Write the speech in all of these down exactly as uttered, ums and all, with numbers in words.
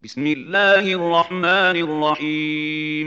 بسم الله الرحمن الرحيم.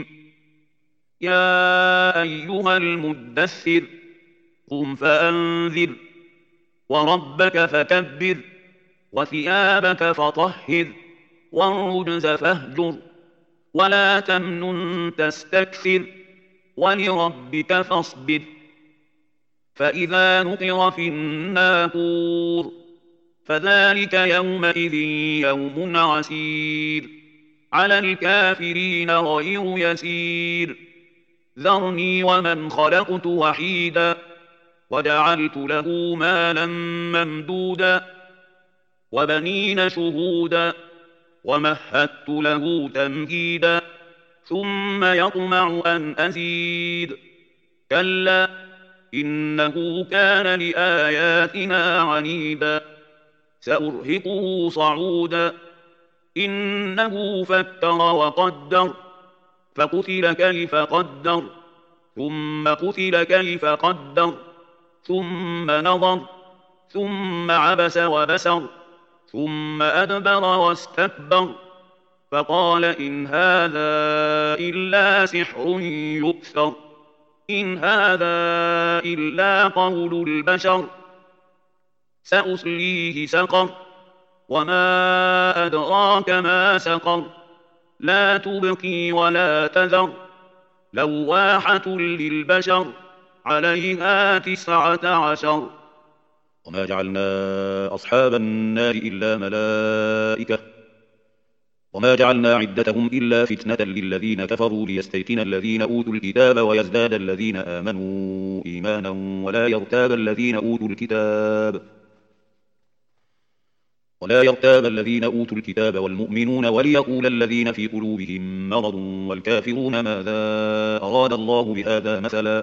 يا أيها المدثر، قم فأنذر، وربك فكبر، وثيابك فطهر، والرجز فاهجر، ولا تمنن تستكثر، ولربك فاصبر. فإذا نقر في الناقور فذلك يومئذ يوم عسير، على الكافرين غير يسير. ذرني ومن خلقت وحيدا، وجعلت له مالا ممدودا، وبنين شهودا، ومهدت له تمهيدا، ثم يطمع أن أزيد. كلا إنه كان لآياتنا عنيدا، سأرهقه صعودا. إنه فكر وقدر، فقتل كيف قدر، ثم قتل كيف قدر، ثم نظر، ثم عبس وبسر، ثم أدبر واستكبر، فقال إن هذا إلا سحر يؤثر، إن هذا إلا قول البشر. سأصليه سقر، وما أدراك ما سقر، لا تبقي ولا تذر، لواحة للبشر، عليها تسعة عشر. وما جعلنا أصحاب النار إلا ملائكة وما جعلنا عدتهم إلا فتنة للذين كفروا ليستيقن الذين أوتوا الكتاب ويزداد الذين آمنوا إيمانا ولا يرتاب الذين أوتوا الكتاب ولا يرتاب الذين أوتوا الكتاب والمؤمنون وليقول الذين في قلوبهم مرض والكافرون ماذا أراد الله بهذا مثلا.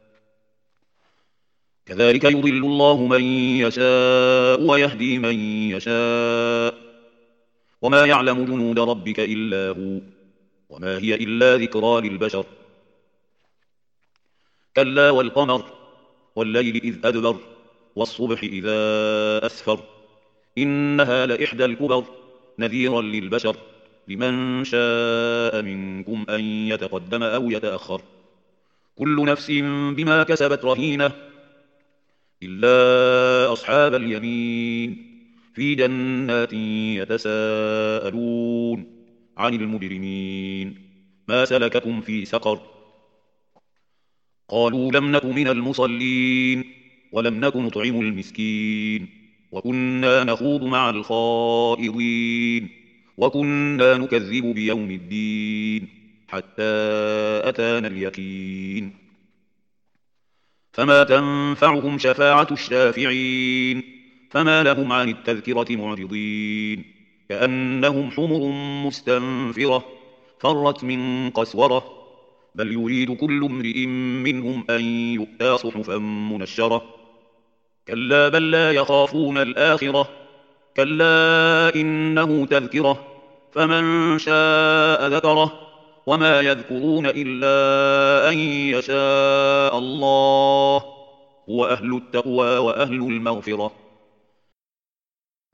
كذلك يضل الله من يشاء ويهدي من يشاء، وما يعلم جنود ربك إلا هو، وما هي إلا ذكرى للبشر. كلا والقمر والليل إذ أدبر والصبح إذا أسفر، إنها لإحدى الكبر، نذيرا للبشر، لمن شاء منكم أن يتقدم أو يتأخر. كل نفس بما كسبت رهينة إلا أصحاب اليمين، في جنات يتساءلون عن المجرمين ما سلككم في سقر. قالوا لم نك من المصلين ولم نك نطعم المسكين وكنا نخوض مع الخائضين وكنا نكذب بيوم الدين حتى أتانا اليقين. فما تنفعهم شفاعة الشافعين، فما لهم عن التذكرة معرضين، كأنهم حمر مستنفرة فرت من قسورة، بل يريد كل امرئ منهم أن يؤتى صحفا منشرة. كلا بل لا يخافون الآخرة، كلا إنه تذكرة، فمن شاء ذكره، وما يذكرون إلا أن يشاء الله، هو أهل التقوى وأهل المغفرة.